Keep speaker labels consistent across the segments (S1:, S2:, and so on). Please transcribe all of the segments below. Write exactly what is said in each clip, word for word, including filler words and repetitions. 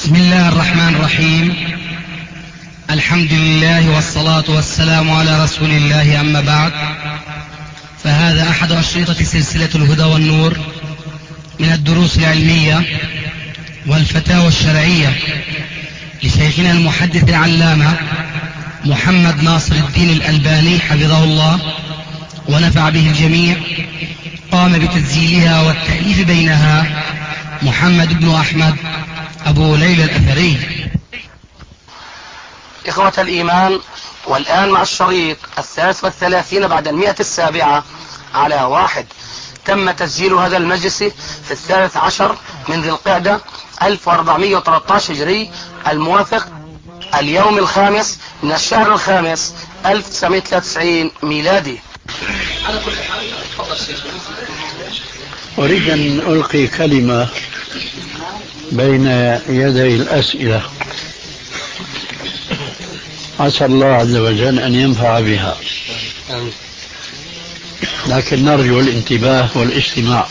S1: بسم الله الرحمن الرحيم. الحمد لله والصلاة والسلام على رسول الله، أما بعد، فهذا أحد أشرطة سلسلة الهدى والنور من الدروس العلمية والفتاوى الشرعية لشيخنا المحدث العلامة محمد ناصر الدين الألباني حفظه الله ونفع به الجميع. قام بتسجيلها والتأليف بينها محمد بن أحمد أبو ليلى الأثري.
S2: إخوة الإيمان، والآن مع الشريط الثالث والثلاثين بعد المئة السابعة على واحد. تم تسجيل هذا المجلس في الثالث عشر من ذي القعدة ألف وأربعمئة وثلاثة عشر هجري، الموافق اليوم الخامس من الشهر الخامس ألف وتسعمئة وثلاثة وتسعين ميلادي. على كل حال تفضل شيخ.
S3: أريد أن ألقي كلمة بين يدي الأسئلة، عسى الله عز وجل أن ينفع بها، لكن نرجو الانتباه والاستماع.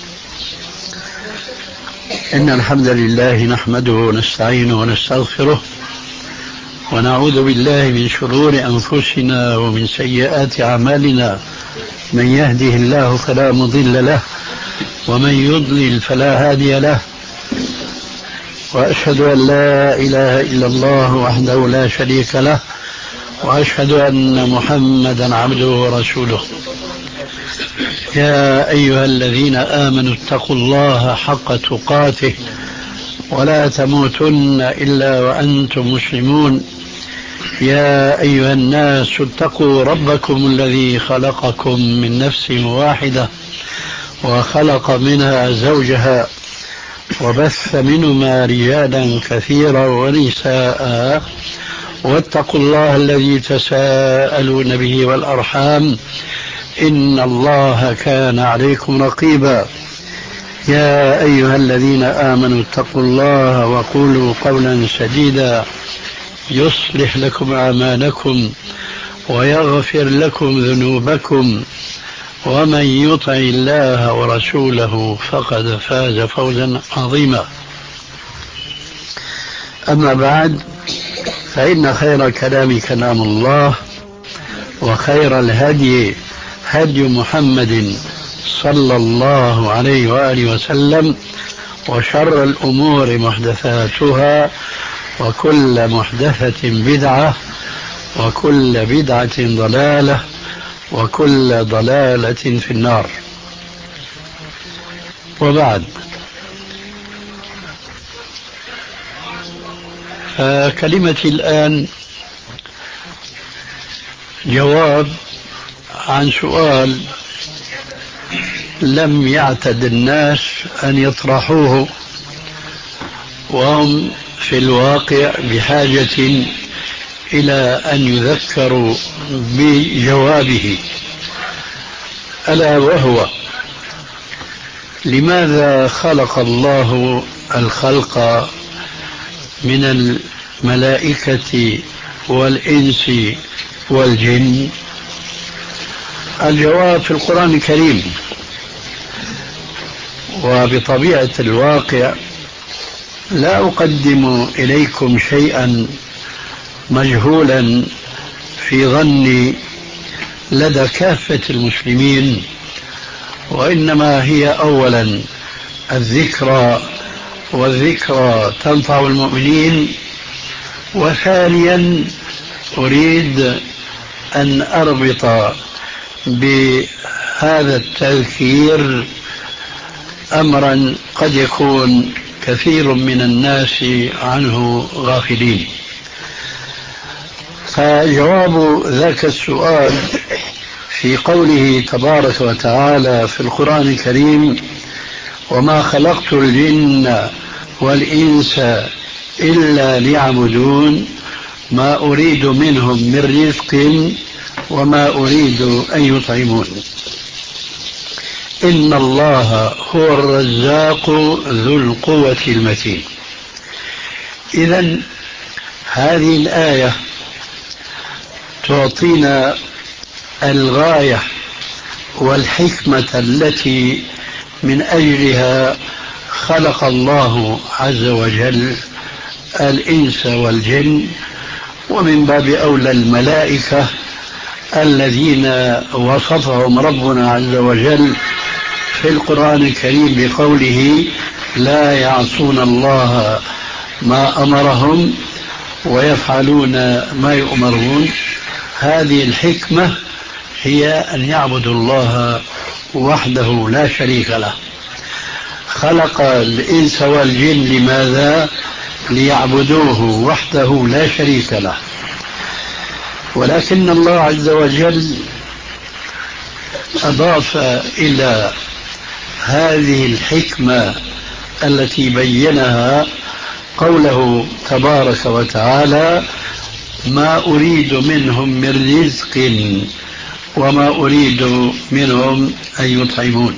S3: إن الحمد لله نحمده ونستعينه ونستغفره ونعوذ بالله من شرور أنفسنا ومن سيئات أعمالنا. من يهده الله فلا مضل له ومن يضلل فلا هادي له، وأشهد أن لا إله إلا الله وحده لا شريك له، وأشهد أن محمدا عبده ورسوله. يا أيها الذين آمنوا اتقوا الله حق تقاته ولا تموتن إلا وأنتم مسلمون. يا أيها الناس اتقوا ربكم الذي خلقكم من نفس واحدة وخلق منها زوجها وبث منهما رجالا كثيرا ونساء، واتقوا الله الذي تساءلون به والأرحام إن الله كان عليكم رقيبا. يا أيها الذين آمنوا اتقوا الله وقولوا قولا سديدا يصلح لكم أعمالكم ويغفر لكم ذنوبكم، ومن يطع الله ورسوله فقد فاز فوزا عظيما. أما بعد، فإن خير كلام كلام الله، وخير الهدي هدي محمد صلى الله عليه وآله وسلم، وشر الأمور محدثاتها، وكل محدثة بدعة، وكل بدعة ضلالة، وكل ضلالة في النار. وبعد، فكلمتي الآن جواب عن سؤال لم يعتد الناس أن يطرحوه، وهم في الواقع بحاجة إلى أن يذكروا بجوابه، ألا وهو: لماذا خلق الله الخلق من الملائكة والإنس والجن؟ الجواب في القرآن الكريم، وبطبيعة الواقع لا أقدم إليكم شيئا مجهولا في ظني لدى كافة المسلمين، وإنما هي أولا الذكرى، والذكرى تنفع المؤمنين. وثانيا أريد أن أربط بهذا التذكير أمرا قد يكون كثير من الناس عنه غافلين. فجواب ذاك السؤال في قوله تبارك وتعالى في القرآن الكريم: وما خلقت الجن والإنس إلا ليعبدون ما أريد منهم من رزق وما أريد أن يطعمون إن الله هو الرزاق ذو القوة المتين. إذن هذه الآية تعطينا الغاية والحكمة التي من أجلها خلق الله عز وجل الإنس والجن، ومن باب أولى الملائكة الذين وصفهم ربنا عز وجل في القرآن الكريم بقوله لا يعصون الله ما أمرهم ويفعلون ما يؤمرون. هذه الحكمة هي أن يعبدوا الله وحده لا شريك له. خلق الإنس والجن لماذا؟ ليعبدوه وحده لا شريك له. ولكن الله عز وجل أضاف إلى هذه الحكمة التي بينها قوله تبارك وتعالى ما أريد منهم من رزق وما أريد منهم أن يطعمون.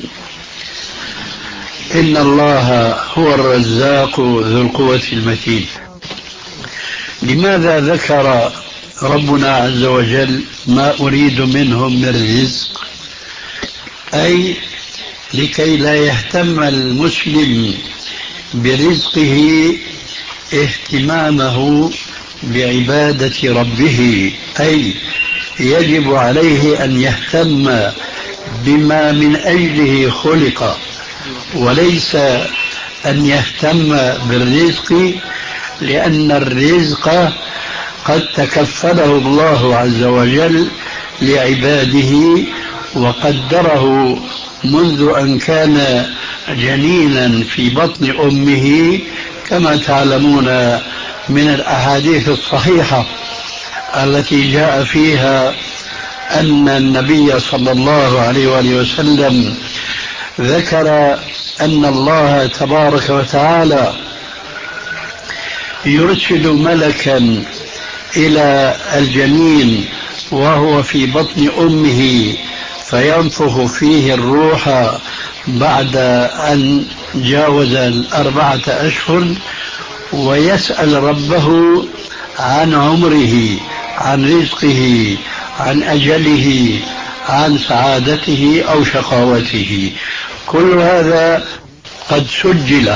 S3: إن الله هو الرزاق ذو القوة المتين. لماذا ذكر ربنا عز وجل ما أريد منهم من رزق؟ أي لكي لا يهتم المسلم برزقه اهتمامه بعبادة ربه، أي يجب عليه أن يهتم بما من أجله خلق، وليس أن يهتم بالرزق، لأن الرزق قد تكفله الله عز وجل لعباده وقدره منذ أن كان جنينا في بطن أمه، كما تعلمون من الأحاديث الصحيحة التي جاء فيها أن النبي صلى الله عليه وآله وسلم ذكر أن الله تبارك وتعالى يرسل ملكا إلى الجنين وهو في بطن أمه فينفخ فيه الروح بعد أن جاوز الأربعة أشهر، ويسأل ربه عن عمره، عن رزقه، عن أجله، عن سعادته أو شقاوته. كل هذا قد سجل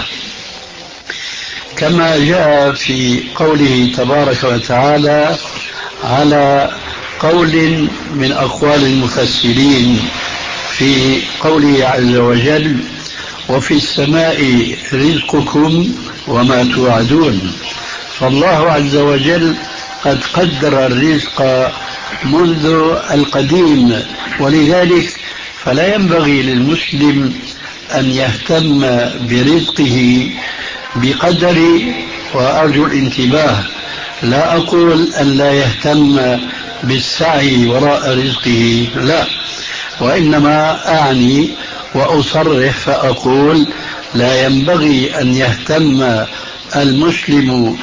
S3: كما جاء في قوله تبارك وتعالى على قول من أقوال المفسرين في قوله عز وجل وفي السماء رزقكم وما توعدون. فالله عز وجل قد قدر الرزق منذ القديم، ولذلك فلا ينبغي للمسلم أن يهتم برزقه بقدر، وأرجو الانتباه، لا أقول أن لا يهتم بالسعي وراء رزقه، لا، وإنما أعني وأصرح فأقول لا ينبغي أن يهتم المسلم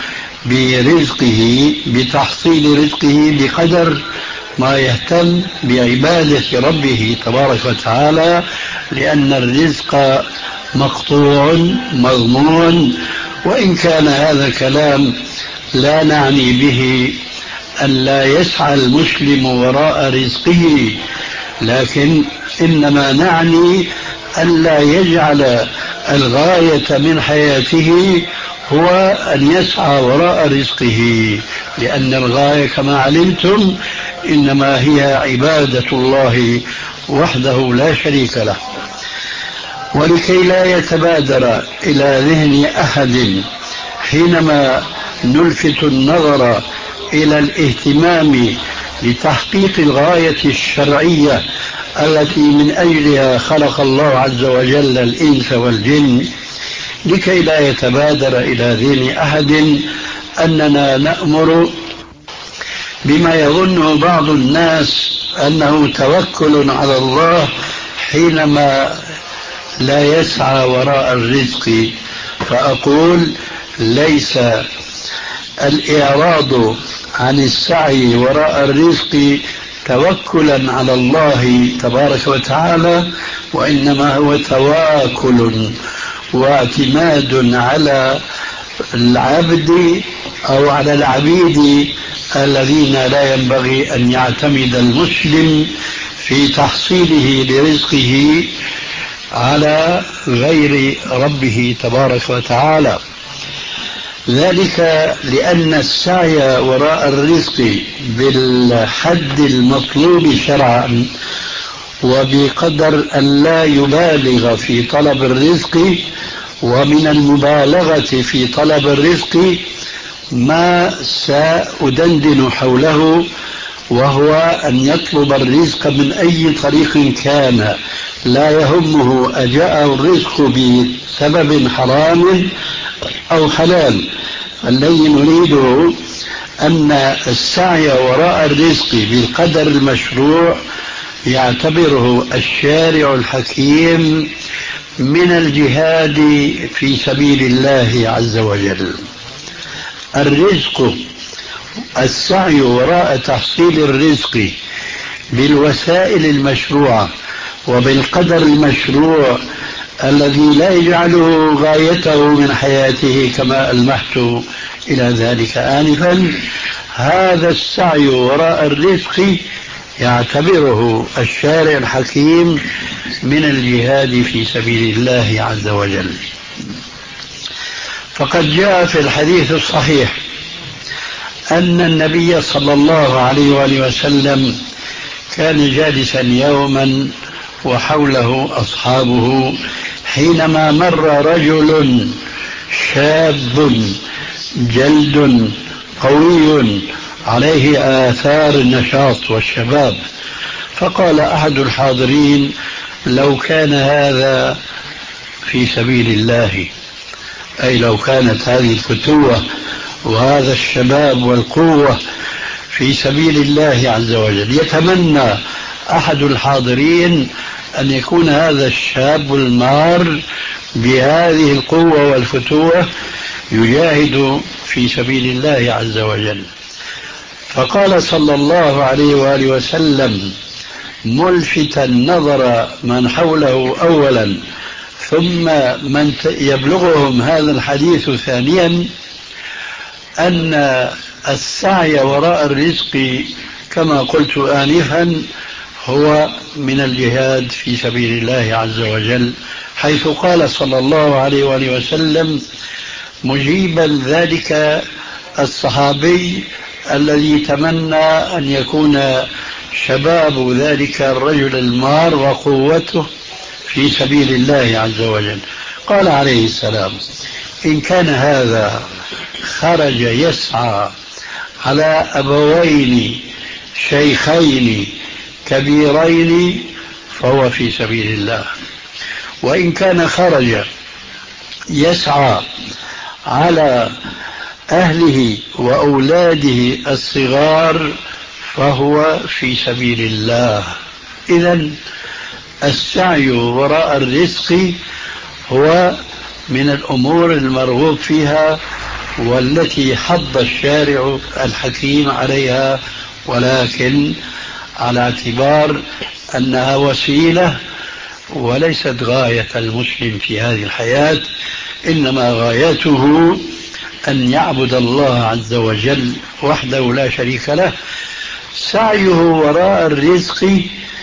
S3: برزقه بتحصيل رزقه بقدر ما يهتم بعبادة ربه تبارك وتعالى، لأن الرزق مقطوع مضمون. وإن كان هذا الكلام لا نعني به أن لا يسعى المسلم وراء رزقه، لكن إنما نعني أن لا يجعل الغاية من حياته هو أن يسعى وراء رزقه، لأن الغاية كما علمتم إنما هي عبادة الله وحده لا شريك له. ولكي لا يتبادر إلى ذهن أحد حينما نلفت النظر إلى الاهتمام لتحقيق الغاية الشرعية التي من أجلها خلق الله عز وجل الإنس والجن، لكي لا يتبادر إلى ذهن أحد أننا نأمر بما يظنه بعض الناس أنه توكل على الله حينما لا يسعى وراء الرزق. فأقول ليس الإعراض عن السعي وراء الرزق توكلا على الله تبارك وتعالى، وإنما هو تواكل واعتماد على العبد أو على العبيد الذين لا ينبغي أن يعتمد المسلم في تحصيله لرزقه على غير ربه تبارك وتعالى. ذلك لأن السعي وراء الرزق بالحد المطلوب شرعا وبقدر أن لا يبالغ في طلب الرزق، ومن المبالغة في طلب الرزق ما سأدندن حوله، وهو أن يطلب الرزق من أي طريق كان، لا يهمه أجاءه الرزق بسبب حرام أو حلال. الذي نريده أن السعي وراء الرزق بالقدر المشروع يعتبره الشارع الحكيم من الجهاد في سبيل الله عز وجل. الرزق، السعي وراء تحصيل الرزق بالوسائل المشروعة وبالقدر المشروع الذي لا يجعله غايته من حياته كما ألمحت إلى ذلك آنفا، هذا السعي وراء الرزق يعتبره الشارع الحكيم من الجهاد في سبيل الله عز وجل. فقد جاء في الحديث الصحيح أن النبي صلى الله عليه وآله وسلم كان جالسا يوما وحوله أصحابه حينما مر رجل شاب جلد قوي عليه آثار النشاط والشباب، فقال أحد الحاضرين: لو كان هذا في سبيل الله، أي لو كانت هذه الفتوة وهذا الشباب والقوة في سبيل الله عز وجل. يتمنى أحد الحاضرين أن يكون هذا الشاب المار بهذه القوة والفتوة يجاهد في سبيل الله عز وجل. فقال صلى الله عليه وآله وسلم ملفتا نظر من حوله أولا ثم من يبلغهم هذا الحديث ثانيا، أن السعي وراء الرزق كما قلت آنفا هو من الجهاد في سبيل الله عز وجل، حيث قال صلى الله عليه وآله وسلم مجيبا ذلك الصحابي الذي تمنى أن يكون شباب ذلك الرجل المار وقوته في سبيل الله عز وجل، قال عليه السلام: إن كان هذا خرج يسعى على أبوين شيخين كبيرين فهو في سبيل الله، وإن كان خرج يسعى على أهله وأولاده الصغار فهو في سبيل الله. إذن السعي وراء الرزق هو من الأمور المرغوب فيها والتي حض الشارع الحكيم عليها، ولكن على اعتبار أنها وسيلة وليست غاية المسلم في هذه الحياة، إنما غايته أن يعبد الله عز وجل وحده لا شريك له. سعيه وراء الرزق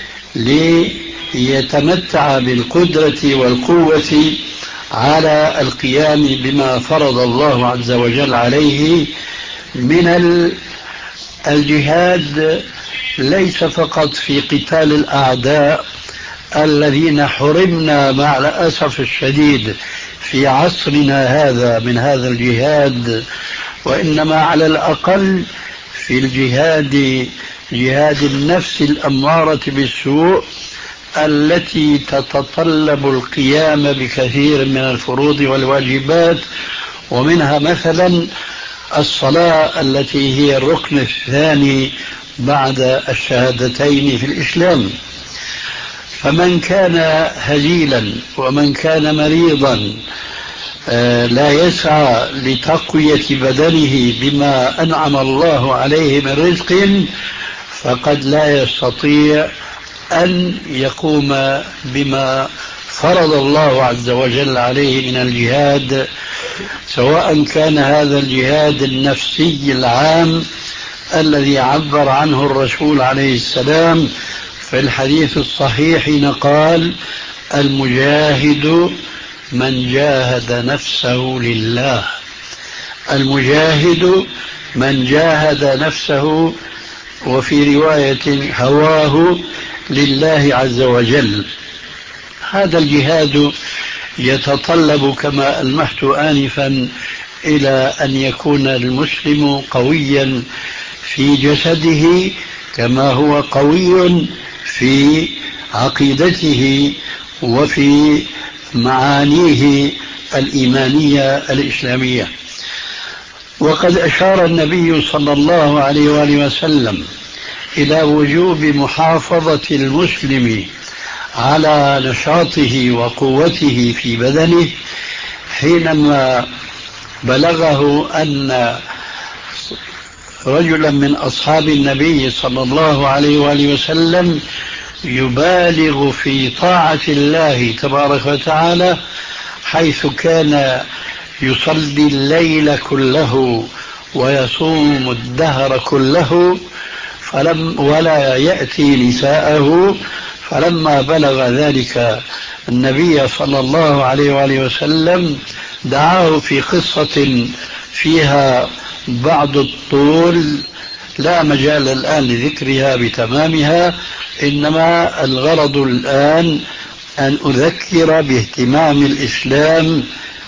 S3: ليتمتع بالقدرة والقوة على القيام بما فرض الله عز وجل عليه من الجهاد، ليس فقط في قتال الأعداء الذين حرمنا مع الأسف الشديد في عصرنا هذا من هذا الجهاد، وإنما على الأقل في الجهاد، جهاد النفس الأمارة بالسوء التي تتطلب القيام بكثير من الفروض والواجبات، ومنها مثلا الصلاة التي هي الركن الثاني بعد الشهادتين في الإسلام. فمن كان هزيلا ومن كان مريضا لا يسعى لتقوية بدنه بما أنعم الله عليه من رزق، فقد لا يستطيع أن يقوم بما فرض الله عز وجل عليه من الجهاد، سواء كان هذا الجهاد النفسي العام الذي عبر عنه الرسول عليه السلام في الحديث الصحيح حين قال: المجاهد من جاهد نفسه لله، المجاهد من جاهد نفسه، وفي رواية هواه لله عز وجل. هذا الجهاد يتطلب كما ألمحت آنفا إلى أن يكون المسلم قويا في جسده كما هو قوي في عقيدته وفي معانيه الإيمانية الإسلامية. وقد أشار النبي صلى الله عليه وآله وسلم إلى وجوب محافظة المسلم على نشاطه وقوته في بدنه حينما بلغه أن رجلا من أصحاب النبي صلى الله عليه وآله وسلم يبالغ في طاعة الله تبارك وتعالى، حيث كان يصلي الليل كله ويصوم الدهر كله فلم ولا يأتي نساءه. فلما بلغ ذلك النبي صلى الله عليه وآله وسلم دعاه في قصة فيها بعض الطول لا مجال الآن لذكرها بتمامها، إنما الغرض الآن أن أذكر باهتمام الإسلام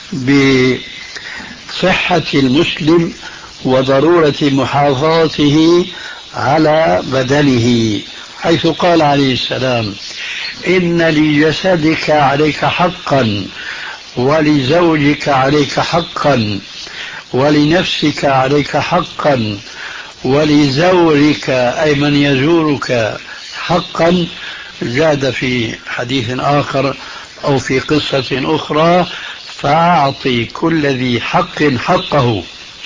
S3: بصحة المسلم وضرورة محافظته على بدنه، حيث قال عليه السلام: إن لجسدك عليك حقا، ولزوجك عليك حقا، ولنفسك عليك حقا، ولزورك أي من يزورك حقا. زاد في حديث آخر أو في قصة أخرى: فأعطي كل ذي حق حقه.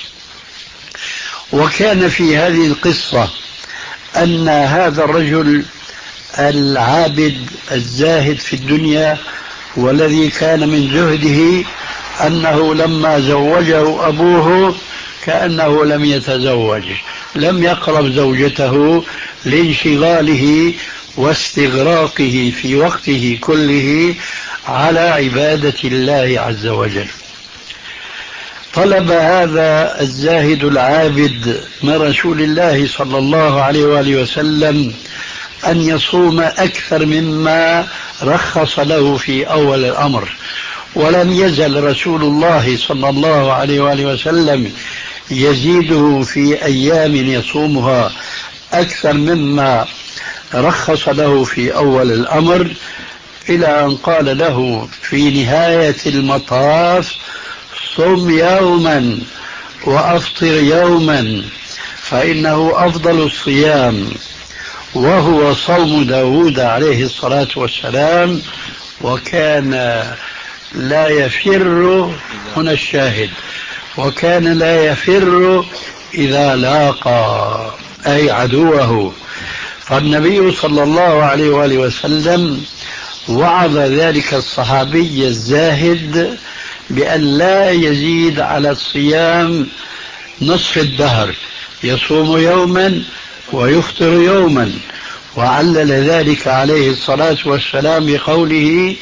S3: وكان في هذه القصة أن هذا الرجل العابد الزاهد في الدنيا والذي كان من زهده أنه لما زوجه أبوه كأنه لم يتزوج، لم يقرب زوجته لانشغاله واستغراقه في وقته كله على عبادة الله عز وجل. طلب هذا الزاهد العابد من رسول الله صلى الله عليه وآله وسلم أن يصوم أكثر مما رخص له في أول الأمر، ولم يزل رسول الله صلى الله عليه وآله وسلم يزيده في أيام يصومها أكثر مما رخص له في أول الأمر، إلى أن قال له في نهاية المطاف: صم يوما وأفطر يوما، فإنه أفضل الصيام، وهو صوم داود عليه الصلاة والسلام. وكان لا يفر، هنا الشاهد، وكان لا يفر إذا لاقى أي عدوه. فالنبي صلى الله عليه وآله وسلم وعظ ذلك الصحابي الزاهد بأن لا يزيد على الصيام نصف الدهر، يصوم يوما ويفطر يوما، وعلل ذلك عليه الصلاة والسلام بقوله: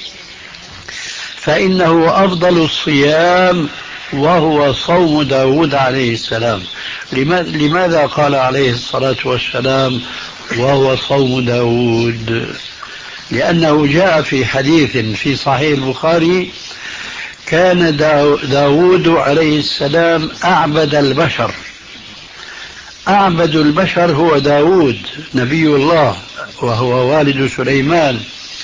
S3: فإنه أفضل الصيام وهو صوم داود عليه السلام. لماذا قال عليه الصلاة والسلام وهو صوم داود؟ لأنه جاء في حديث في صحيح البخاري: كان داود عليه السلام أعبد البشر. أعبد البشر هو داود نبي الله وهو والد سليمان،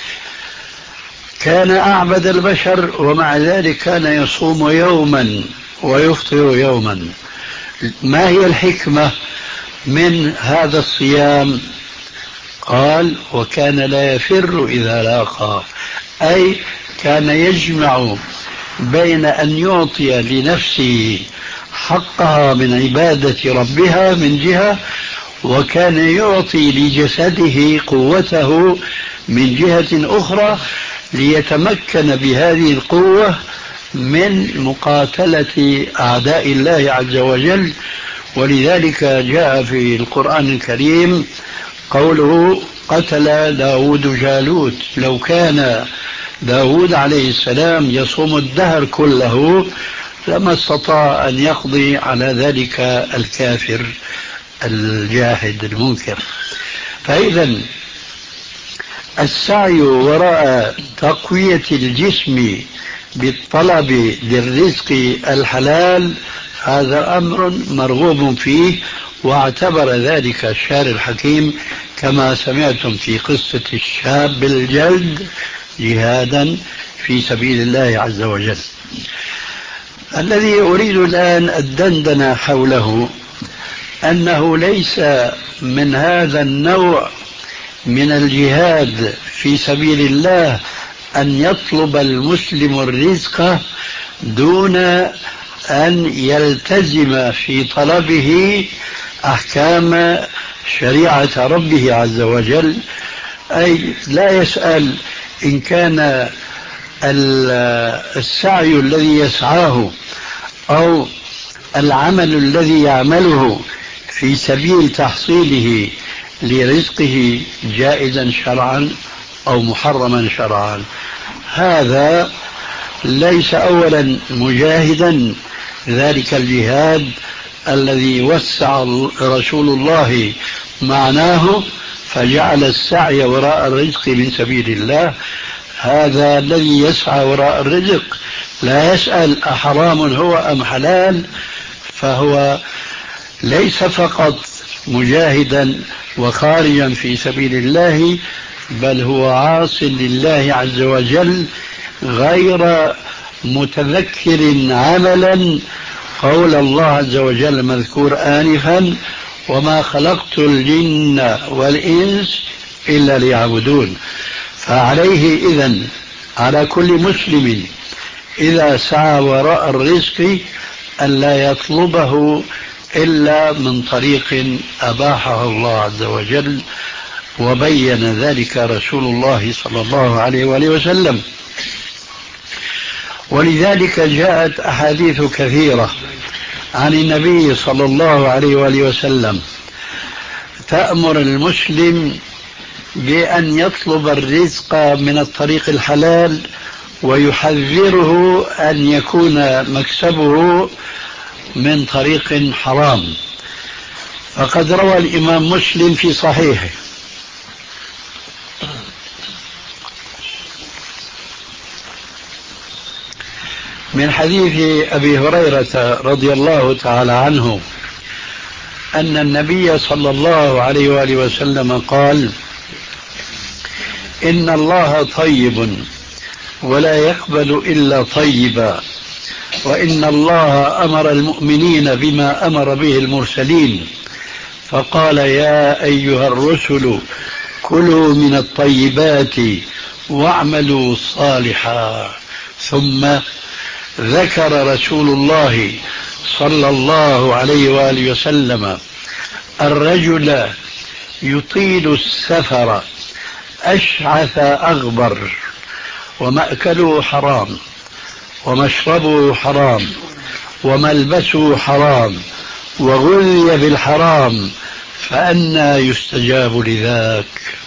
S3: كان أعبد البشر، ومع ذلك كان يصوم يوما ويفطر يوما. ما هي الحكمة من هذا الصيام؟ قال: وكان لا يفر إذا لاقى، أي كان يجمع بين أن يعطي لنفسه حقها من عبادة ربها من جهة، وكان يعطي لجسده قوته من جهة أخرى، ليتمكن بهذه القوة من مقاتلة أعداء الله عز وجل. ولذلك جاء في القرآن الكريم قوله: قتل داود جالوت. لو كان داود عليه السلام يصوم الدهر كله لما استطاع أن يقضي على ذلك الكافر الجاحد المنكر. فإذا السعي وراء تقوية الجسم بالطلب للرزق الحلال هذا أمر مرغوب فيه، واعتبر ذلك الشارع الحكيم كما سمعتم في قصة الشاب الجلد جهادا في سبيل الله عز وجل. الذي أريد الآن الدندنة حوله أنه ليس من هذا النوع من الجهاد في سبيل الله أن يطلب المسلم الرزق دون أن يلتزم في طلبه أحكام شريعة ربه عز وجل، أي لا يسأل إن كان السعي الذي يسعاه أو العمل الذي يعمله في سبيل تحصيله لرزقه جائزا شرعا أو محرما شرعا. هذا ليس أولا مجاهدا ذلك الجهاد الذي وسع رسول الله معناه فجعل السعي وراء الرزق من سبيل الله. هذا الذي يسعى وراء الرزق لا يسأل أحرام هو أم حلال، فهو ليس فقط مجاهدا وخارجا في سبيل الله، بل هو عاص لله عز وجل غير متذكر عملا قول الله عز وجل مذكور آنفا: وما خلقت الجن والإنس إلا ليعبدون. فعليه إذن على كل مسلم إذا سعى وراء الرزق ألا يطلبه إلا من طريق أباحه الله عز وجل، وبين ذلك رسول الله صلى الله عليه وآله وسلم. ولذلك جاءت أحاديث كثيرة عن النبي صلى الله عليه وآله وسلم تأمر المسلم بأن يطلب الرزق من الطريق الحلال، ويحذره أن يكون مكسبه من طريق حرام. فقد روى الإمام مسلم في صحيحه من حديث أبي هريرة رضي الله تعالى عنه أن النبي صلى الله عليه وآله وسلم قال: إن الله طيب ولا يقبل إلا طيبا، وإن الله أمر المؤمنين بما أمر به المرسلين، فقال: يا أيها الرسل كلوا من الطيبات واعملوا صالحا. ثم ذكر رسول الله صلى الله عليه وآله وسلم الرجل يطيل السفر أشعث أغبر ومأكله حرام ومشربه حرام وملبسه حرام وغذي بالحرام، فأنى يستجاب لذاك؟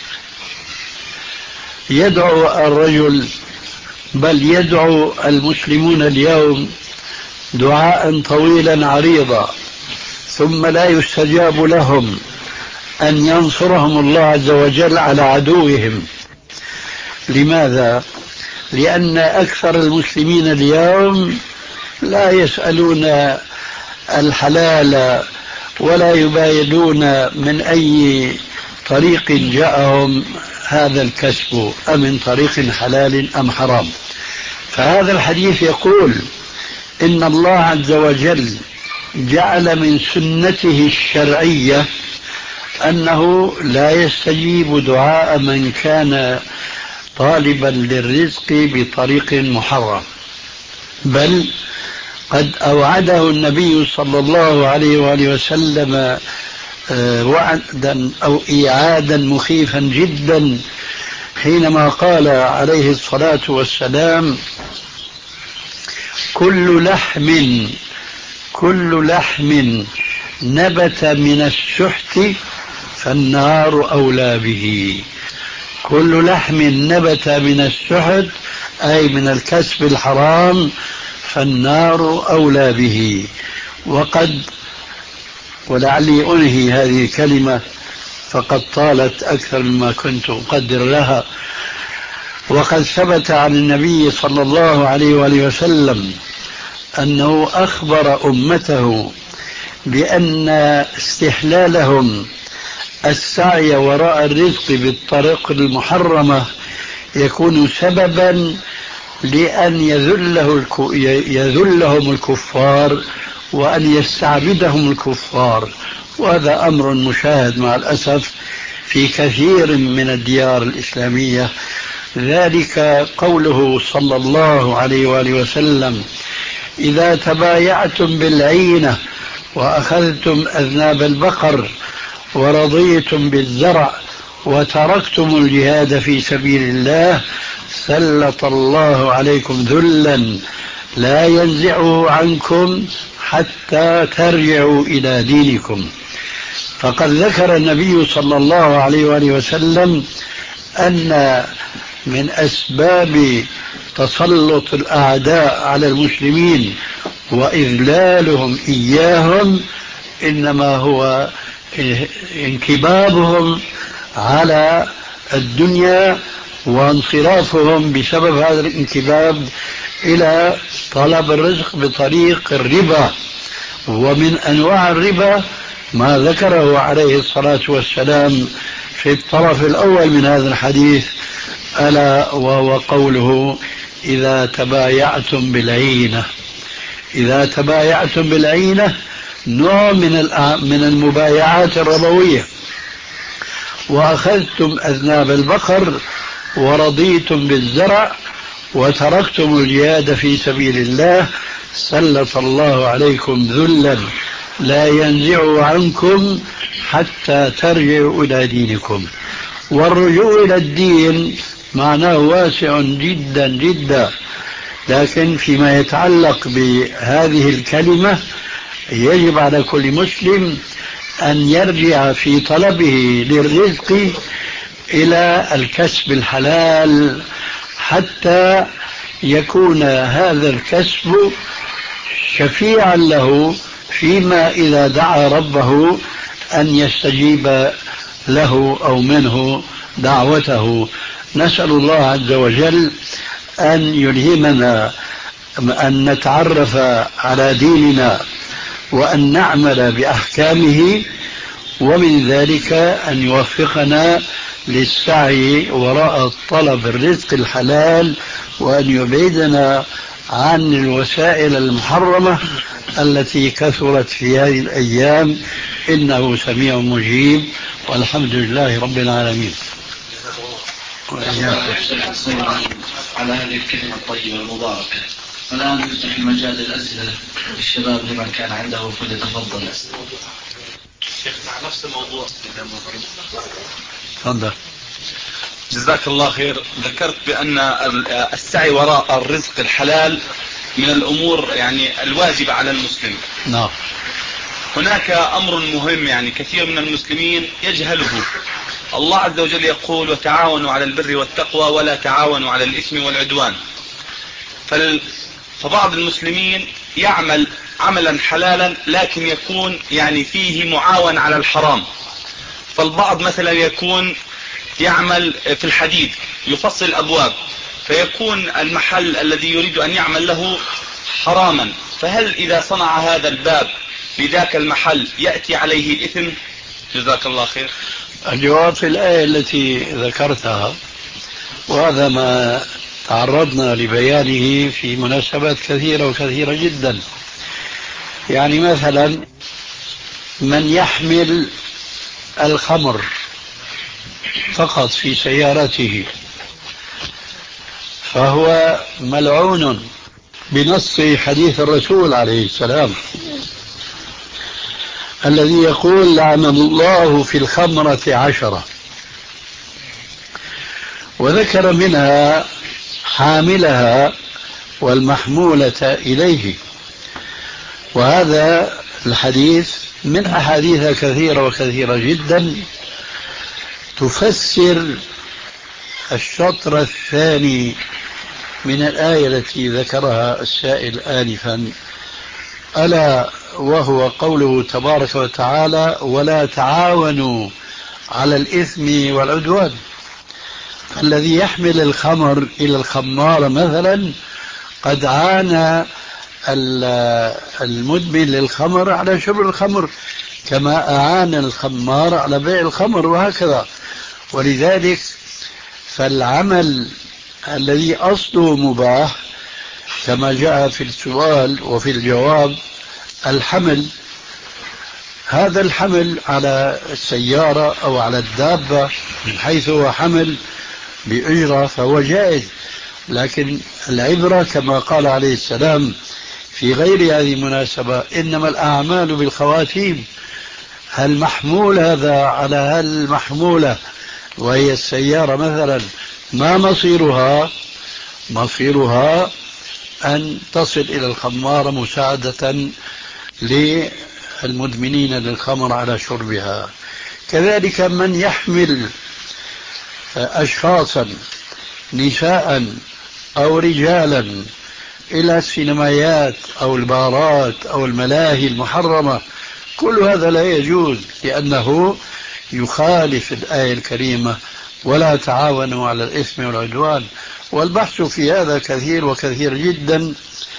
S3: يدعو الرجل، بل يدعو المسلمون اليوم دعاء طويلا عريضا، ثم لا يستجاب لهم أن ينصرهم الله عز وجل على عدوهم. لماذا؟ لأن أكثر المسلمين اليوم لا يسألون الحلال ولا يبايدون من أي طريق جاءهم هذا الكسب، أم من طريق حلال أم حرام. فهذا الحديث يقول إن الله عز وجل جعل من سنته الشرعية أنه لا يستجيب دعاء من كان طالبا للرزق بطريق محرم، بل قد أوعده النبي صلى الله عليه وآله وسلم وعدا أو إيعادا مخيفا جدا حينما قال عليه الصلاة والسلام: كل لحم كل لحم نبت من السحت فالنار أولى به. كل لحم نبت من السحت أي من الكسب الحرام فالنار أولى به. وقد ولعلي أنهي هذه الكلمة فقد طالت أكثر مما كنت أقدر لها. وقد ثبت عن النبي صلى الله عليه وآله وسلم أنه أخبر أمته بأن استحلالهم السعي وراء الرزق بالطريق المحرمة يكون سببا لأن يذله يذلهم الكفار وأن يستعبدهم الكفار. وهذا أمر مشاهد مع الأسف في كثير من الديار الإسلامية. ذلك قوله صلى الله عليه وآله وسلم: إذا تبايعتم بالعينة وأخذتم أذناب البقر ورضيتم بالزرع وتركتم الجهاد في سبيل الله سلط الله عليكم ذلا لا ينزعه عنكم حتى ترجعوا إلى دينكم. فقد ذكر النبي صلى الله عليه وآله وسلم أن من أسباب تسلط الأعداء على المسلمين وإذلالهم إياهم إنما هو انكبابهم على الدنيا وانصرافهم بسبب هذا الانكباب إلى طلب الرزق بطريق الربا. ومن أنواع الربا ما ذكره عليه الصلاة والسلام في الطرف الأول من هذا الحديث، ألا وهو قوله: إذا تبايعتم بالعينة. إذا تبايعتم بالعينة نوع من من المبايعات الربوية. وأخذتم أذناب البقر ورضيتم بالزرع وتركتم الجهاد في سبيل الله سلط الله عليكم ذلا لا ينزع عنكم حتى ترجعوا إلى دينكم. والرجوع إلى الدين معناه واسع جدا جدا، لكن فيما يتعلق بهذه الكلمة يجب على كل مسلم أن يرجع في طلبه للرزق إلى الكسب الحلال حتى يكون هذا الكسب شفيعا له فيما إذا دعا ربه أن يستجيب له أو منه دعوته. نسأل الله عز وجل أن يلهمنا أن نتعرف على ديننا وأن نعمل بأحكامه، ومن ذلك أن يوفقنا للسعي وراء طلب الرزق الحلال وأن يبعدنا عن الوسائل المحرمة التي كثرت في هذه الأيام. إنه سميع مجيب والحمد لله رب العالمين.
S4: على هذه الكلمة الطيبة المباركة. الآن نفتح المجال للأسئلة للشباب لمن كان عنده فليتفضل.
S5: شيخ مع نفس الموضوع.
S3: تفضل.
S5: جزاك الله خير. ذكرت بأن السعي وراء الرزق الحلال من الأمور يعني الواجبة على المسلم.
S3: نعم.
S5: هناك أمر مهم يعني كثير من المسلمين يجهله. الله عز وجل يقول: وتعاونوا على البر والتقوى ولا تعاونوا على الإثم والعدوان. فبعض المسلمين يعمل عملا حلالا لكن يكون يعني فيه معاون على الحرام. فالبعض مثلا يكون يعمل في الحديد يفصل أبواب فيكون المحل الذي يريد أن يعمل له حراما، فهل إذا صنع هذا الباب لذاك المحل يأتي عليه الإثم؟ جزاك الله خير.
S3: الجواب في الآية التي ذكرتها، وهذا ما تعرضنا لبيانه في مناسبات كثيرة وكثيرة جدا. يعني مثلا من يحمل الخمر فقط في سيارته فهو ملعون بنص حديث الرسول عليه السلام الذي يقول: لعن الله في الخمرة عشرة. وذكر منها حاملها والمحمولة إليه. وهذا الحديث من أحاديث كثيرة وكثيرة جدا تفسر الشطر الثاني من الآية التي ذكرها السائل آنفا، ألا وهو قوله تبارك وتعالى ولا تعاونوا على الإثم والعدوان. الذي يحمل الخمر إلى الخمار مثلا قد عانى المدمن للخمر على شرب الخمر كما أعان الخمار على بيع الخمر وهكذا. ولذلك فالعمل الذي أصله مباح كما جاء في السؤال وفي الجواب الحمل، هذا الحمل على السيارة أو على الدابة من حيث هو حمل بأجرة فهو جائز، لكن العبرة كما قال عليه السلام في غير هذه المناسبة إنما الأعمال بالخواتيم. هل محمول هذا على هل محمولة وهي السيارة مثلا ما مصيرها؟ مصيرها أن تصل إلى الخمار مساعدة للمدمنين للخمر على شربها. كذلك من يحمل أشخاصا نساء أو رجالا إلى السينمايات أو البارات أو الملاهي المحرمة، كل هذا لا يجوز لأنه يخالف الآية الكريمة ولا تعاونوا على الإثم والعدوان. والبحث في هذا كثير وكثير جدا،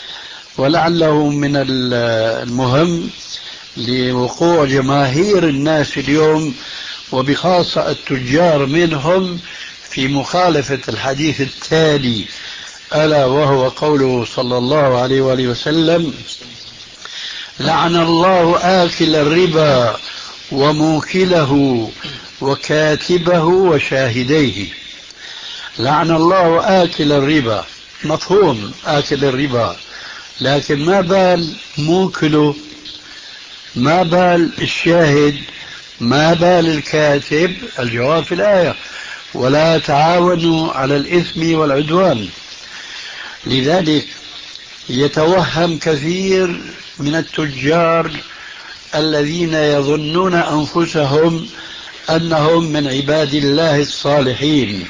S3: ولعله من المهم لوقوع جماهير الناس اليوم وبخاصة التجار منهم في مخالفة الحديث التالي، ألا وهو قوله صلى الله عليه وآله وسلم لعن الله آكل الربا وموكله وكاتبه وشاهديه. لعن الله آكل الربا، مفهوم آكل الربا، لكن ما بال موكله، ما بال الشاهد، ما بال الكاتب؟ الجواب في الآية ولا تعاونوا على الإثم والعدوان. لذلك يتوهم كثير من التجار الذين يظنون أنفسهم أنهم من عباد الله الصالحين،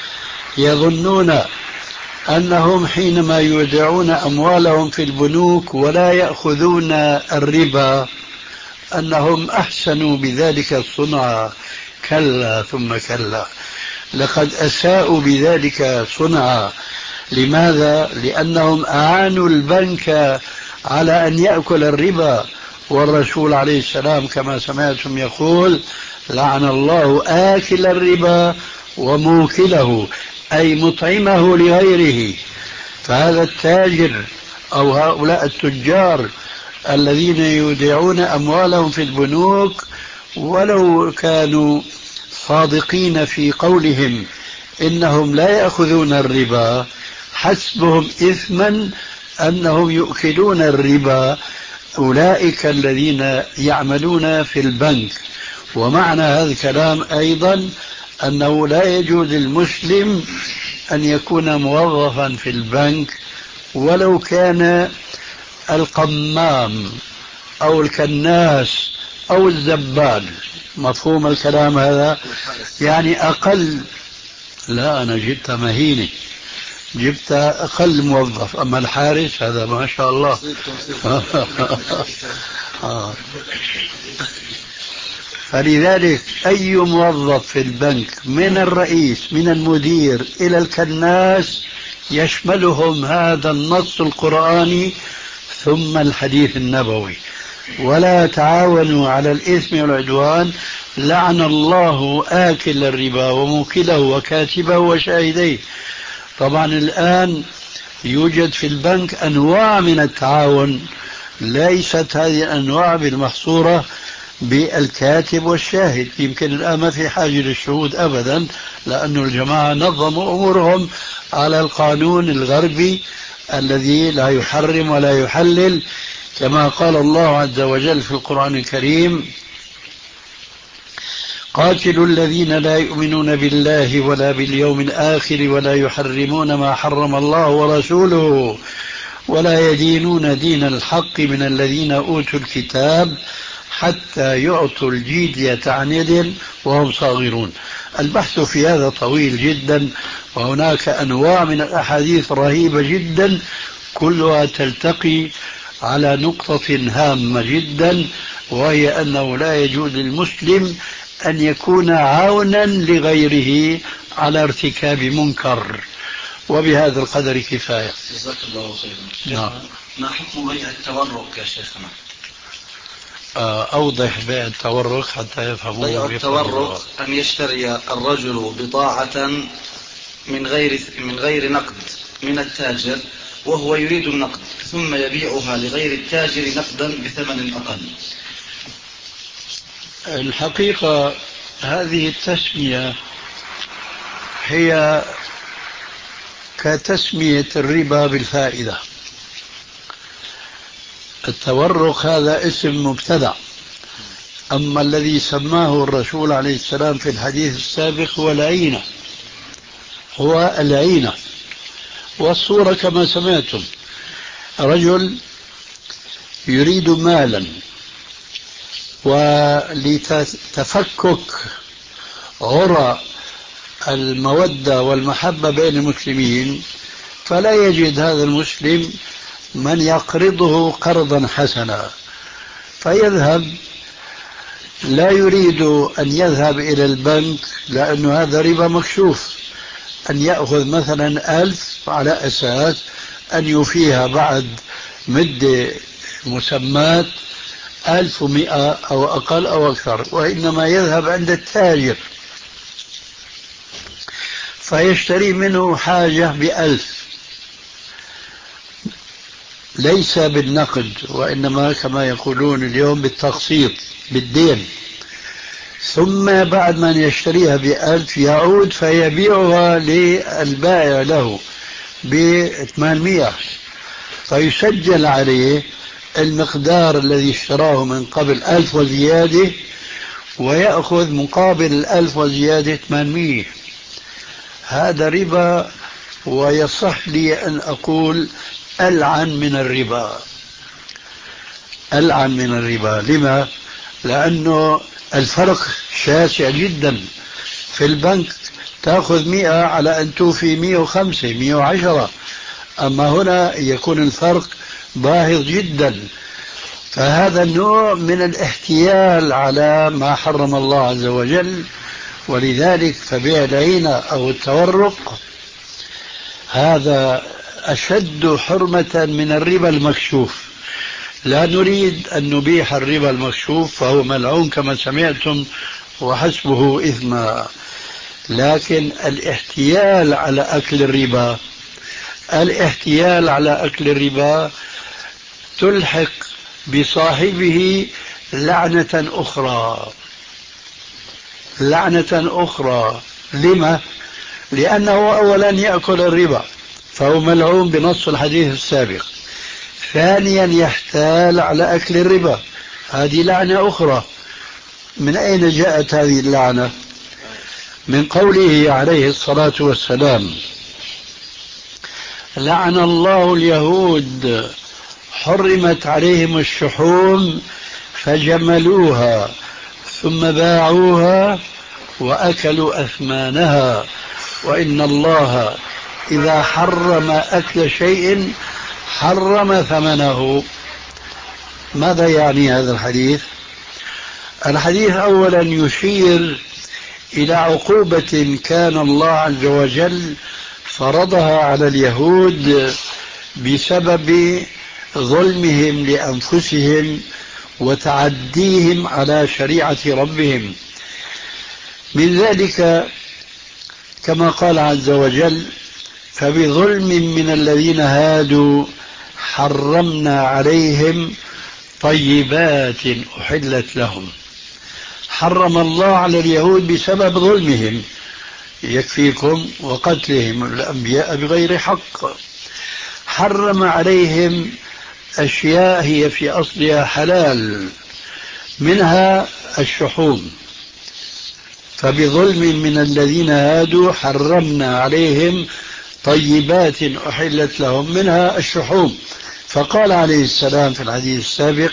S3: يظنون أنهم حينما يودعون أموالهم في البنوك ولا يأخذون الربا أنهم أحسنوا بذلك الصنعة. كلا ثم كلا، لقد أساءوا بذلك صنعة. لماذا؟ لأنهم أعانوا البنك على أن يأكل الربا، والرسول عليه السلام كما سمعتم يقول لعن الله آكل الربا وموكله، أي مطعمه لغيره. فهذا التاجر أو هؤلاء التجار الذين يودعون أموالهم في البنوك ولو كانوا صادقين في قولهم إنهم لا يأخذون الربا، حسبهم إثما أنهم يؤكلون الربا أولئك الذين يعملون في البنك. ومعنى هذا الكلام أيضا أنه لا يجوز للمسلم أن يكون موظفا في البنك ولو كان القمام أو الكناس أو الزبال. مفهوم الكلام هذا؟ يعني أقل، لا أنا جبت مهينة، جبت أقل موظف، أما الحارس هذا ما شاء الله. فلذلك أي موظف في البنك من الرئيس من المدير إلى الكناس يشملهم هذا النص القرآني ثم الحديث النبوي ولا تعاونوا على الإثم والعدوان. لعن الله آكل الربا وموكله وكاتبه وشاهديه. طبعا الآن يوجد في البنك أنواع من التعاون، ليست هذه الأنواع بالمحصورة بالكاتب والشاهد. يمكن الآن ما في حاجة للشهود أبدا، لأن الجماعة نظموا أمورهم على القانون الغربي الذي لا يحرم ولا يحلل، كما قال الله عز وجل في القرآن الكريم قاتلوا الذين لا يؤمنون بالله ولا باليوم الآخر ولا يحرمون ما حرم الله ورسوله ولا يدينون دين الحق من الذين أوتوا الكتاب حتى يعطوا الجزية عن يد وهم صاغرون. البحث في هذا طويل جدا وهناك أنواع من الأحاديث رهيبة جدا كلها تلتقي على نقطة هامة جدا، وهي أنه لا يجوز للمسلم أن يكون عونا لغيره على ارتكاب منكر. وبهذا القدر كفاية.
S4: جزاك الله خيرا.
S3: نعم.
S4: ما حكم بيع التورق يا شيخنا؟
S3: أوضح بيع التورق حتى يفهموا.
S4: بيع التورق أن يشتري الرجل بضاعة من غير من غير نقد من التاجر وهو يريد النقد، ثم يبيعها لغير التاجر نقدا بثمن أقل.
S3: الحقيقة هذه التسمية هي كتسمية الربا بالفائدة. التورق هذا اسم مبتدع، أما الذي سماه الرسول عليه السلام في الحديث السابق هو العينة، هو العينة. والصورة كما سمعتم، رجل يريد مالا، ولتفكك عرى المودة والمحبة بين المسلمين فلا يجد هذا المسلم من يقرضه قرضا حسنا، فيذهب، لا يريد أن يذهب إلى البنك لأن هذا ربا مكشوف، أن يأخذ مثلا ألف على أساس أن يفيها بعد مدة مسمات ألف ومئة أو أقل أو أكثر، وإنما يذهب عند التاجر فيشتري منه حاجة بألف، ليس بالنقد وإنما كما يقولون اليوم بالتقسيط بالدين، ثم بعد ما يشتريها بألف يعود فيبيعها للبائع له بثمانمائة، فيسجل عليه المقدار الذي اشتراه من قبل ألف وزيادة ويأخذ مقابل الألف وزيادة ثمانمائة. هذا ربا، ويصح لي أن أقول ألعن من الربا، ألعن من الربا. لما؟ لأنه الفرق شاسع جدا. في البنك تأخذ مئة على أن توفي مئة وخمسة مئة وعشرة، أما هنا يكون الفرق باهظ جدا. فهذا النوع من الاحتيال على ما حرم الله عز وجل، ولذلك فبيع العينة أو التورق هذا أشد حرمة من الربا المكشوف. لا نريد أن نبيح الربا المكشوف فهو ملعون كما سمعتم وحسبه إثما، لكن الاحتيال على أكل الربا، الاحتيال على أكل الربا تلحق بصاحبه لعنة أخرى، لعنة أخرى. لما؟ لأنه أولا يأكل الربا فهو ملعون بنص الحديث السابق، ثانيا يحتال على أكل الربا، هذه لعنة أخرى. من أين جاءت هذه اللعنة؟ من قوله عليه الصلاة والسلام: لعن الله اليهود حرمت عليهم الشحوم فجملوها ثم باعوها وأكلوا أثمانها، وإن الله إذا حرم أكل شيء حرم ثمنه. ماذا يعني هذا الحديث؟ الحديث أولا يشير إلى عقوبة كان الله عز وجل فرضها على اليهود بسبب ظلمهم لأنفسهم وتعديهم على شريعة ربهم. من ذلك كما قال عز وجل: فبظلم من الذين هادوا حرمنا عليهم طيبات أحلت لهم. حرم الله على اليهود بسبب ظلمهم، يكفيكم وقتلهم الأنبياء بغير حق. حرم عليهم أشياء هي في أصلها حلال، منها الشحوم. فبظلم من الذين هادوا حرمنا عليهم طيبات أحلت لهم، منها الشحوم. فقال عليه السلام في الحديث السابق: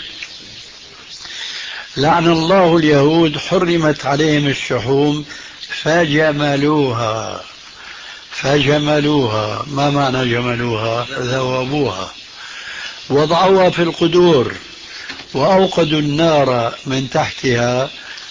S3: لعن الله اليهود حرمت عليهم الشحوم فجملوها. فجملوها. ما معنى جملوها؟ ذوبوها، وضعوها في القدور وأوقدوا النار من تحتها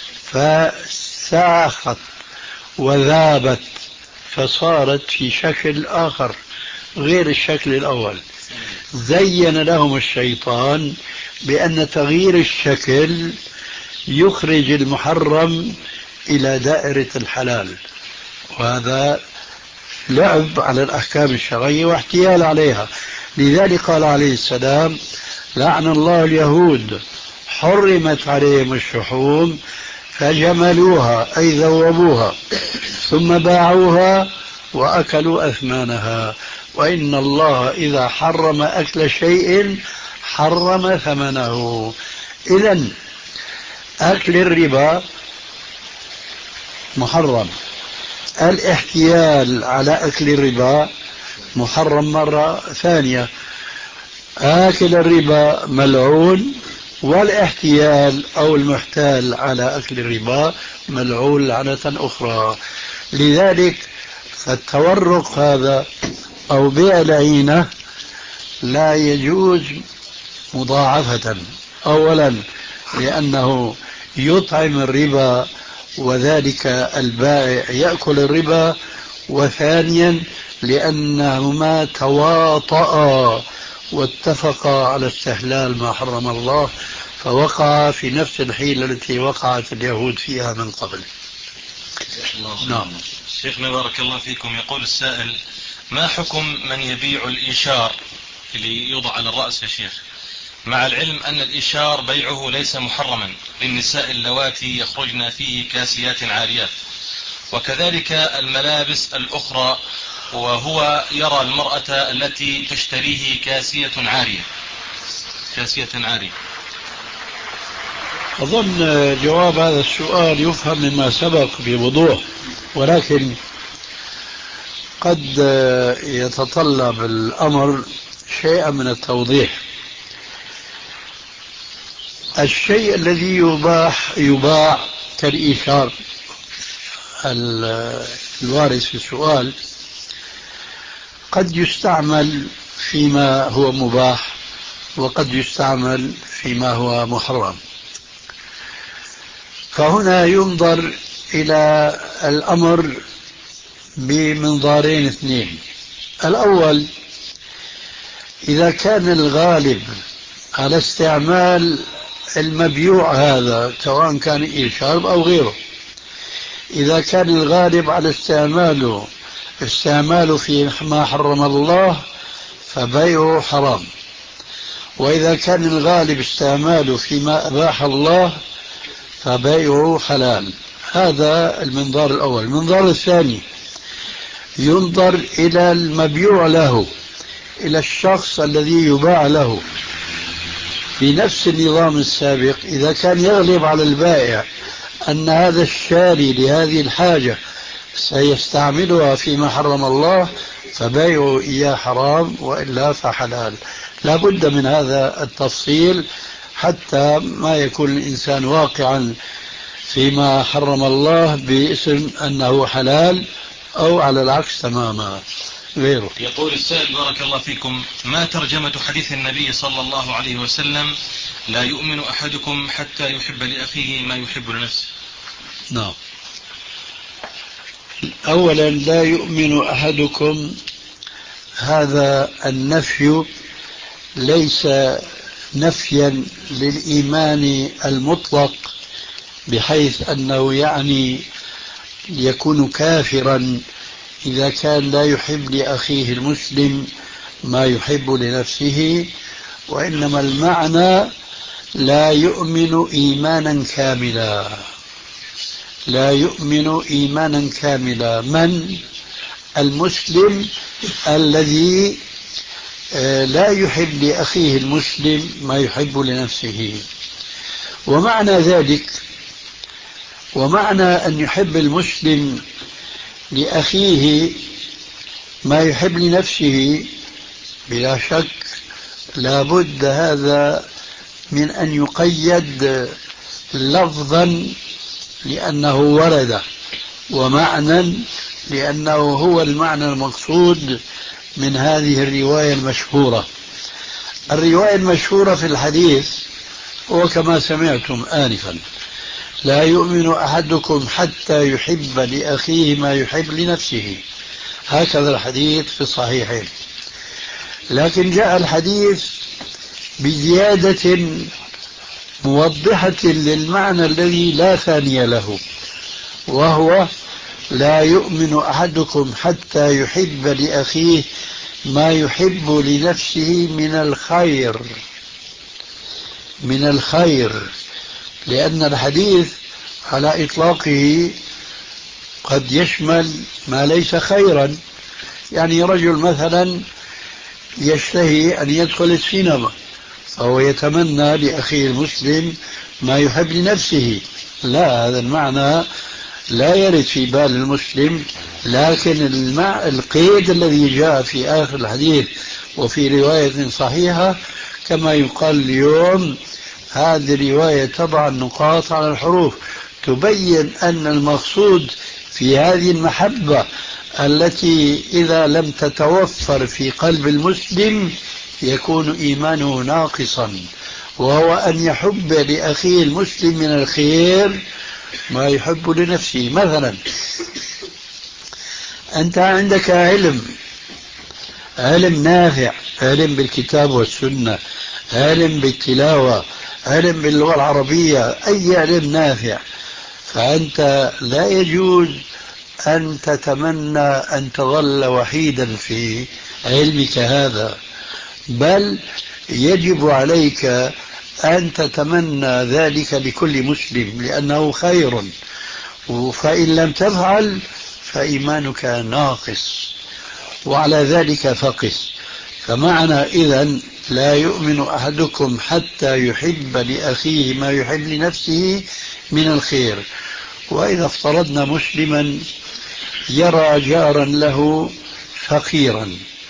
S3: فساخت وذابت، فصارت في شكل آخر غير الشكل الأول. زين لهم الشيطان بأن تغيير الشكل يخرج المحرم إلى دائرة الحلال، وهذا لعب على الأحكام الشرعية واحتيال عليها. لذلك قال عليه السلام: لعن الله اليهود حرمت عليهم الشحوم فجملوها أي ذوبوها ثم باعوها وأكلوا أثمانها، وإن الله إذا حرم أكل شيء حرم ثمنه. إذن أكل الربا محرم، الاحتيال على أكل الربا محرم مرة ثانية، آكل الربا ملعون، والاحتيال أو المحتال على أكل الربا ملعون لعنة أخرى. لذلك فالتورق هذا أو بيع العينة لا يجوز مضاعفة، أولا لأنه يطعم الربا وذلك البائع يأكل الربا، وثانيا لأنهما تواطأ واتفقا على استحلال ما حرم الله، فوقع في نفس الحيلة التي وقعت اليهود فيها من قبل.
S6: نعم. شيخنا بارك الله فيكم، يقول السائل: ما حكم من يبيع الإيشار اللي يوضع على الرأس يا شيخ، مع العلم أن الإيشار بيعه ليس محرما للنساء اللواتي يخرجن فيه كاسيات عاريات، وكذلك الملابس الأخرى، وهو يرى المرأة التي تشتريه كاسية عارية كاسية عارية؟
S3: أظن جواب هذا السؤال يفهم مما سبق بوضوح، ولكن قد يتطلب الأمر شيئا من التوضيح. الشيء الذي يباح يباع كالإيشار الوارد في السؤال قد يستعمل فيما هو مباح وقد يستعمل فيما هو محرم، فهنا ينظر إلى الأمر بمنظارين اثنين. الأول: إذا كان الغالب على استعمال المبيوع هذا سواء كان إيشار أو غيره، إذا كان الغالب على استعماله استعماله في ما حرم الله فبيعه حرام، وإذا كان الغالب استعماله فيما أباح الله فبيعه حلال. هذا المنظار الأول. المنظار الثاني: ينظر إلى المبيوع له، إلى الشخص الذي يباع له بنفس النظام السابق. إذا كان يغلب على البائع أن هذا الشاري لهذه الحاجة سيستعملها فيما حرم الله فبيعه إياه حرام، وإلا فحلال. لا بد من هذا التفصيل حتى ما يكون الإنسان واقعا فيما حرم الله باسم أنه حلال، أو على العكس تماما غيره.
S6: يقول السائل بارك الله فيكم: ما ترجمة حديث النبي صلى الله عليه وسلم: لا يؤمن أحدكم حتى يحب لأخيه ما يحب لنفسه؟
S3: نعم. أولا، لا يؤمن أحدكم، هذا النفي ليس نفيا للإيمان المطلق بحيث أنه يعني يكون كافرا إذا كان لا يحب لأخيه المسلم ما يحب لنفسه، وإنما المعنى لا يؤمن إيمانا كاملا. لا يؤمن إيمانا كاملا من؟ المسلم الذي لا يحب لأخيه المسلم ما يحب لنفسه. ومعنى ذلك، ومعنى أن يحب المسلم لأخيه ما يحب لنفسه بلا شك لا بد هذا من أن يقيد لفظا لأنه ورد، ومعنى لأنه هو المعنى المقصود من هذه الرواية المشهورة. الرواية المشهورة في الحديث هو كما سمعتم آنفا: لا يؤمن أحدكم حتى يحب لأخيه ما يحب لنفسه. هكذا الحديث في الصحيحين. لكن جاء الحديث بزيادة موضحة للمعنى الذي لا ثاني له، وهو: لا يؤمن أحدكم حتى يحب لأخيه ما يحب لنفسه من الخير. من الخير، لأن الحديث على إطلاقه قد يشمل ما ليس خيرا. يعني رجل مثلا يشتهي أن يدخل السينما، فهو يتمنى لأخيه المسلم ما يحب لنفسه. لا، هذا المعنى لا يرد في بال المسلم. لكن المع... القيد الذي جاء في آخر الحديث وفي رواية صحيحة كما يقال اليوم، هذه الرواية تضع النقاط على الحروف، تبين أن المقصود في هذه المحبة التي إذا لم تتوفر في قلب المسلم يكون إيمانه ناقصا، وهو أن يحب لأخيه المسلم من الخير ما يحب لنفسه. مثلا أنت عندك علم، علم نافع، علم بالكتاب والسنة، علم بالتلاوة، علم باللغة العربية، أي علم نافع، فأنت لا يجوز أن تتمنى أن تظل وحيدا في علمك هذا، بل يجب عليك أن تتمنى ذلك لكل مسلم لأنه خير. فإن لم تفعل فإيمانك ناقص، وعلى ذلك فقس. فمعنى إذن لا يؤمن أحدكم حتى يحب لأخيه ما يحب لنفسه من الخير. وإذا افترضنا مسلما يرى جارا له فقيرا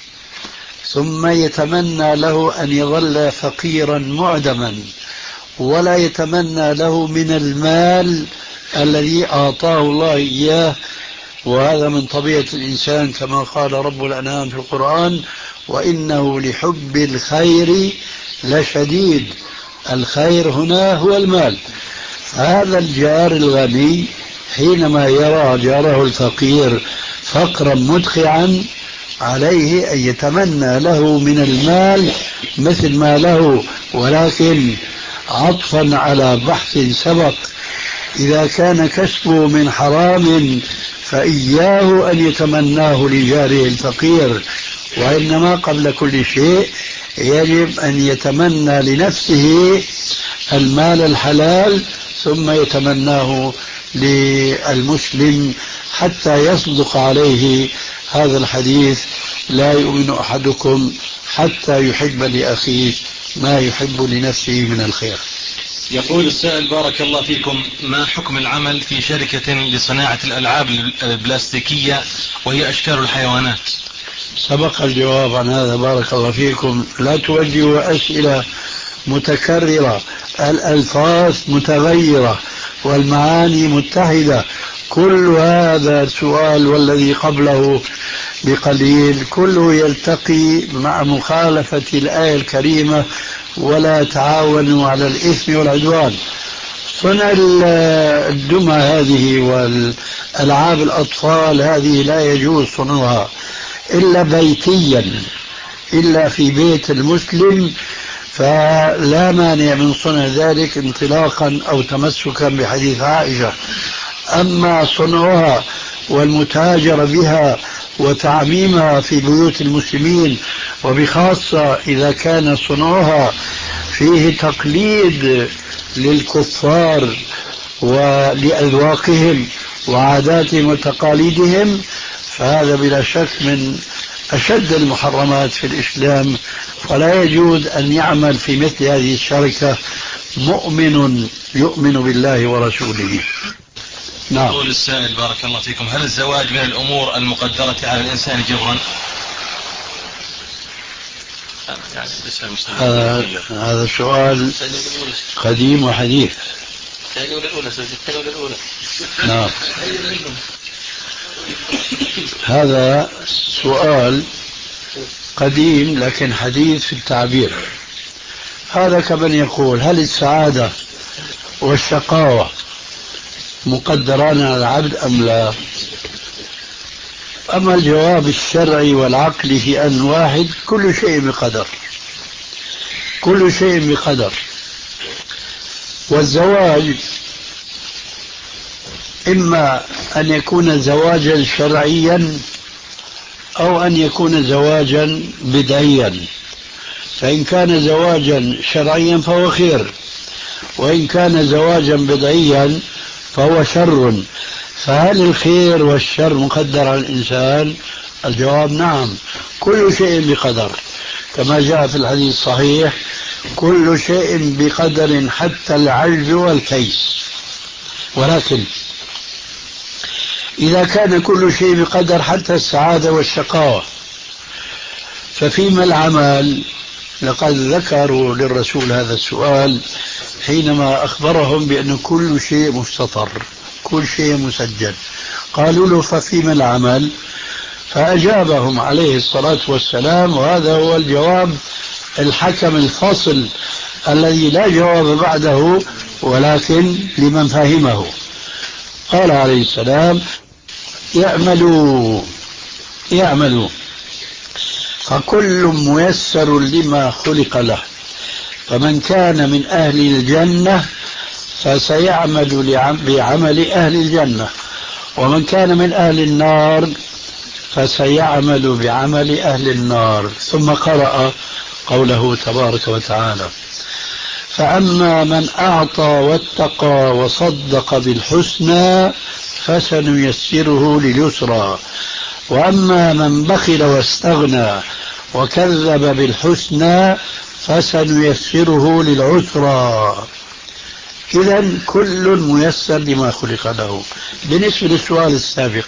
S3: ثم يتمنى له أن يظل فقيرا معدما، ولا يتمنى له من المال الذي أعطاه الله إياه، وهذا من طبيعة الإنسان كما قال رب الأنعام في القرآن: وإنه لحب الخير لشديد. الخير هنا هو المال. هذا الجار الغني حينما يرى جاره الفقير فقرا مدخعا عليه أن يتمنى له من المال مثل ما له، ولكن عطفا على بحث سبق: إذا كان كسبه من حرام فإياه أن يتمناه لجاره الفقير، وإنما قبل كل شيء يجب أن يتمنى لنفسه المال الحلال ثم يتمناه للمسلم حتى يصدق عليه هذا الحديث: لا يؤمن أحدكم حتى يحب لأخيه ما يحب لنفسه من الخير.
S6: يقول السائل: بارك الله فيكم، ما حكم العمل في شركة لصناعة الألعاب البلاستيكية وهي أشكال الحيوانات؟
S3: سبق الجواب عن هذا بارك الله فيكم. لا توجهوا أسئلة متكررة، الألفاظ متغيرة والمعاني متحدة. كل هذا سؤال والذي قبله بقليل كله يلتقي مع مخالفة الآية الكريمة: ولا تعاونوا على الإثم والعدوان. صنع الدمى هذه والألعاب الأطفال هذه لا يجوز صنعها إلا بيتيا، إلا في بيت المسلم، فلا مانع من صنع ذلك انطلاقا أو تمسكا بحديث عائشة. أما صنعها والمتاجرة بها وتعميمها في بيوت المسلمين، وبخاصة إذا كان صنعها فيه تقليد للكفار ولأذواقهم وعاداتهم وتقاليدهم، فهذا بلا شك من أشد المحرمات في الإسلام، ولا يجوز أن يعمل في مثل هذه الشركة مؤمن يؤمن بالله ورسوله.
S6: نعم. يقول السائل: بارك الله فيكم، هل الزواج من الأمور المقدرة على الإنسان جبرا؟
S3: هذا هذا السؤال قديم وحديث.
S2: الثانية ولا الأولى؟ الثانية ولا الأولى؟
S3: نعم. هذا سؤال قديم لكن حديث في التعبير. هذا كمن يقول هل السعادة والشقاوة مقدران على العبد أم لا؟ أما الجواب الشرعي والعقلي في أن واحد، كل شيء بقدر، كل شيء بقدر. والزواج إما أن يكون زواجا شرعيا أو أن يكون زواجا بدعيا. فإن كان زواجا شرعيا فهو خير، وإن كان زواجا بدعيا فهو شر. فهل الخير والشر مقدر على الإنسان؟ الجواب نعم، كل شيء بقدر، كما جاء في الحديث الصحيح: كل شيء بقدر حتى العجز والكيس. ولكن إذا كان كل شيء بقدر حتى السعادة والشقاوة، ففيما العمل؟ لقد ذكروا للرسول هذا السؤال حينما أخبرهم بأن كل شيء مستطر، كل شيء مسجل. قالوا له ففيما العمل؟ فأجابهم عليه الصلاة والسلام، وهذا هو الجواب الحكم الفصل الذي لا جواب بعده ولكن لمن فهمه. قال عليه السلام: يعملوا يعملوا فكل ميسر لما خلق له، فمن كان من أهل الجنة فسيعمل بعمل أهل الجنة، ومن كان من أهل النار فسيعمل بعمل أهل النار. ثم قرأ قوله تبارك وتعالى: فأما من أعطى واتقى وصدق بالحسنى فسنيسره لليسرى، وأما من بخل واستغنى وكذب بالحسنى فسنيسره للعسرى. إذن كل ميسر لما خلق له. بالنسبة للسؤال السابق،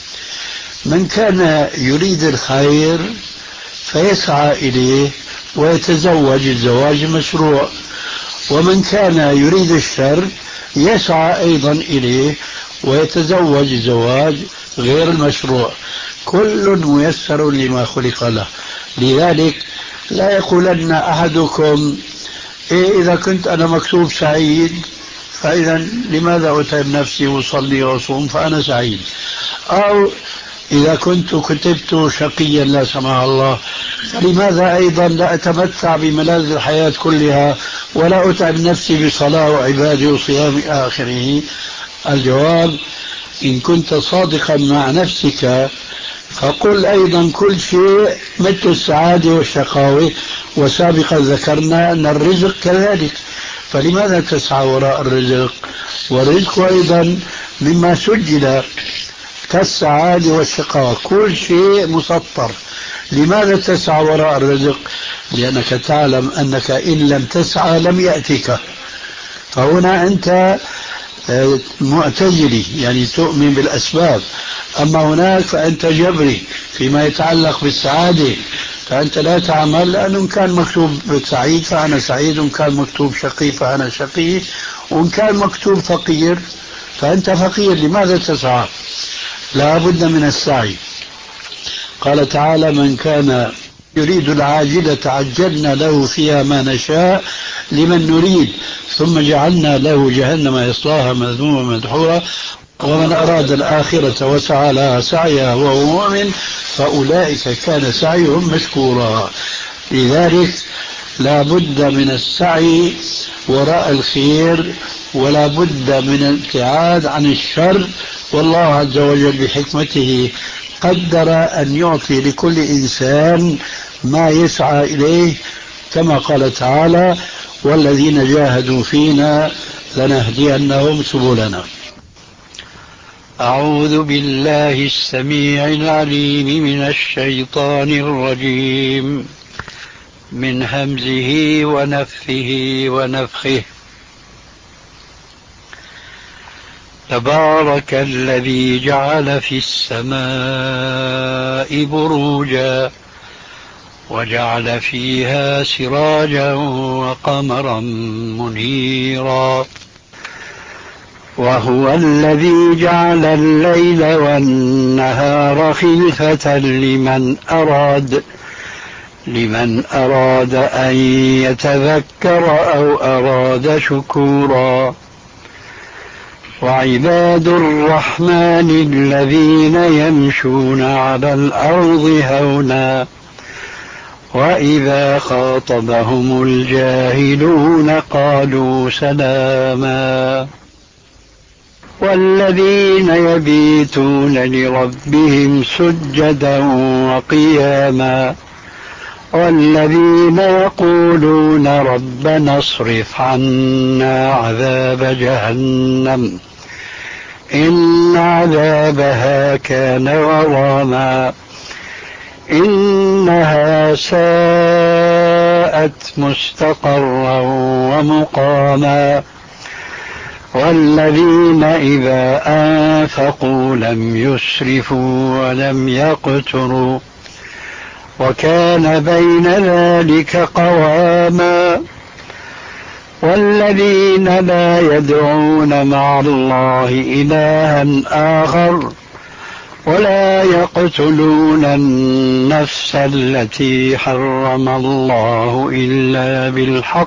S3: من كان يريد الخير فيسعى إليه ويتزوج الزواج المشروع، ومن كان يريد الشر يسعى أيضا إليه ويتزوج الزواج غير المشروع. كل ميسر لما خلق له. لذلك لا يقولن أحدكم: إيه إذا كنت أنا مكتوب سعيد فإذا لماذا أتعب نفسي وأصلي وأصوم فأنا سعيد، أو إذا كنت كتبت شقيا لا سمح الله فلماذا أيضا لا أتمتع بملاذ الحياة كلها ولا أتعب نفسي بصلاة وعبادة وصيام آخره. الجواب: إن كنت صادقا مع نفسك فقل أيضا كل شيء مثل السعادة والشقاوة، وسابقا ذكرنا أن الرزق كذلك، فلماذا تسعى وراء الرزق؟ والرزق أيضا مما سجل كالسعادة والشقاوة، كل شيء مسطر. لماذا تسعى وراء الرزق؟ لأنك تعلم أنك إن لم تسعى لم يأتك. فهنا أنت معتزلي، يعني تؤمن بالأسباب، أما هناك فأنت جبري فيما يتعلق بالسعادة، فأنت لا تعمل، لأنه إن كان مكتوب سعيد فأنا سعيد، وإن كان مكتوب شقي فأنا شقي، وإن كان مكتوب فقير فأنت فقير. لماذا تسعى؟ لا بد من السعي. قال تعالى: من كان يريد العاجلة عجلنا له فيها ما نشاء لمن نريد ثم جعلنا له جهنم يصلاها مذموما مدحورا ومن أراد الآخرة وسعى لها سعيها وهو مؤمن فأولئك كان سعيهم مشكورا. لذلك لا بد من السعي وراء الخير ولا بد من الابتعاد عن الشر. والله عز وجل بحكمته قدر أن يعطي لكل إنسان ما يسعى إليه، كما قال تعالى: والذين جاهدوا فينا لنهدينهم سبلنا. أعوذ بالله السميع العليم من الشيطان الرجيم، من همزه ونفثه ونفخه. تبارك الذي جعل في السماء بروجا وجعل فيها سراجا وقمرا منيرا وهو الذي جعل الليل والنهار خلفة لمن أراد لمن أراد أن يتذكر أو أراد شكورا. وعباد الرحمن الذين يمشون على الأرض هونا وإذا خاطبهم الجاهلون قالوا سلاما. والذين يبيتون لربهم سجدا وقياما والذين يقولون ربنا اصرف عنا عذاب جهنم إن عذابها كان غراما إنها ساءت مستقرا ومقاما. والذين إذا أنفقوا لم يسرفوا ولم يقتروا وكان بين ذلك قواما. والذين لا يدعون مع الله إلها آخر ولا يقتلون النفس التي حرم الله إلا بالحق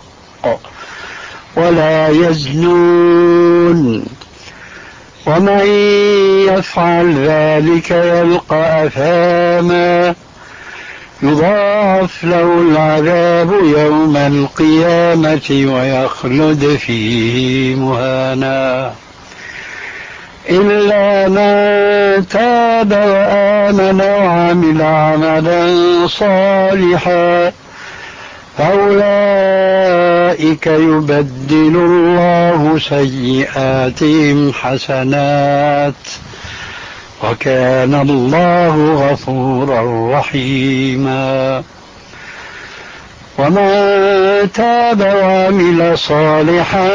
S3: ولا يزنون ومن يفعل ذلك يلقى أثاما يضاعف له العذاب يوم القيامة ويخلد فيه مهانا إلا من تاب وآمن وعمل عملا صالحا فأولئك يبدل الله سيئاتهم حسنات وكان الله غفورا رحيما. ومن تاب وعمل صالحا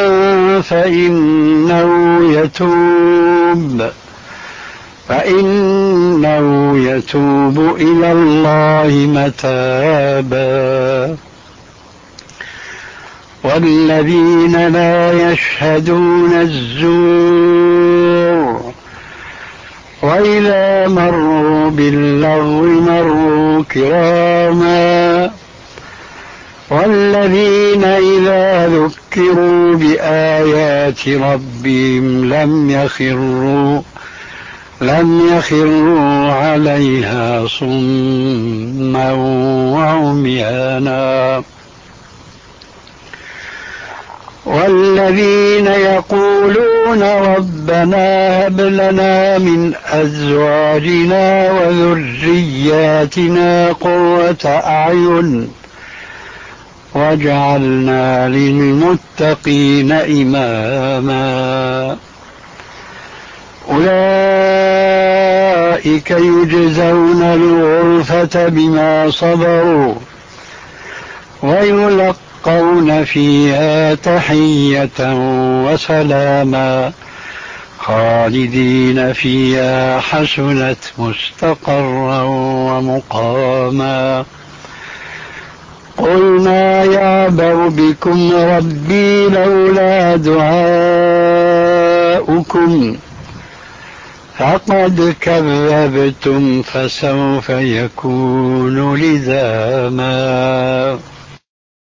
S3: فإنه يتوب فإنه يتوب إلى الله متابا. والذين لا يشهدون الزور وإذا مروا باللغو مروا كراما. والذين إذا ذكروا بآيات ربهم لم يخروا لم يخروا عليها صما وعميانا. والذين يقولون ربنا هب لنا من أزواجنا وذرياتنا قرة أعين واجعلنا للمتقين إماما. أولئك يجزون الغرفة بما صبروا ويلقون فيها تحية وسلاما خالدين فيها حسنت مستقرا ومقاما. قل ما يعبأ بكم ربي لولا دعاؤكم فقد كذبتم فسوف يكون لزاما.